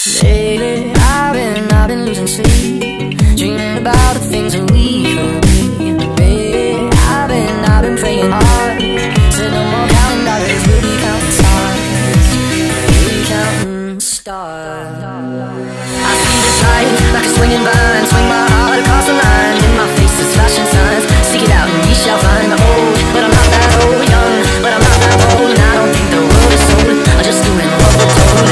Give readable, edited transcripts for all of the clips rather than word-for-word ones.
Lately, I've been losing sleep, dreaming about the things that we could be. Baby, I've been praying hard, said no more counting dollars, we'll be counting stars, we'll be counting stars. I see this light like a swinging vine, swing my heart across the line. In my face is flashing signs, seek it out and ye shall find. Old, but I'm not that old, young, but I'm not that old, and I don't think the world is sold, I'm just doing what we're told.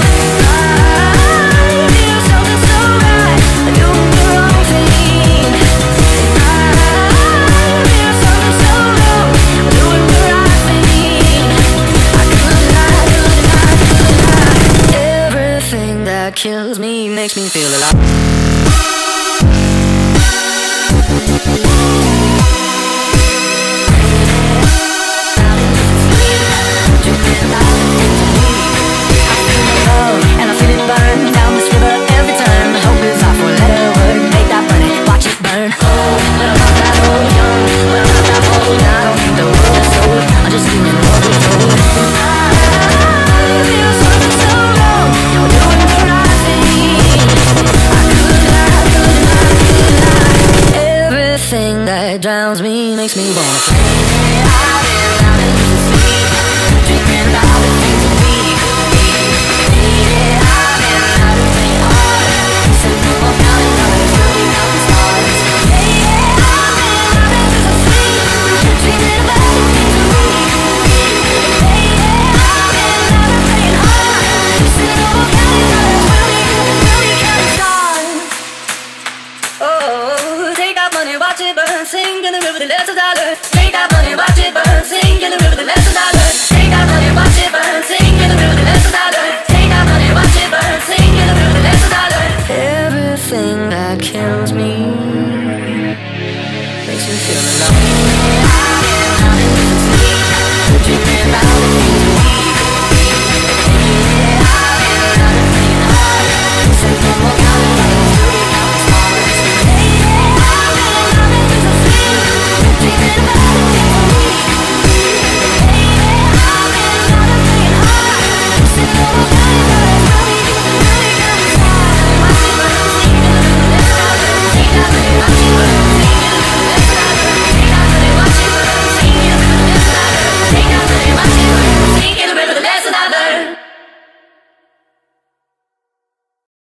Kills me, makes me feel alive.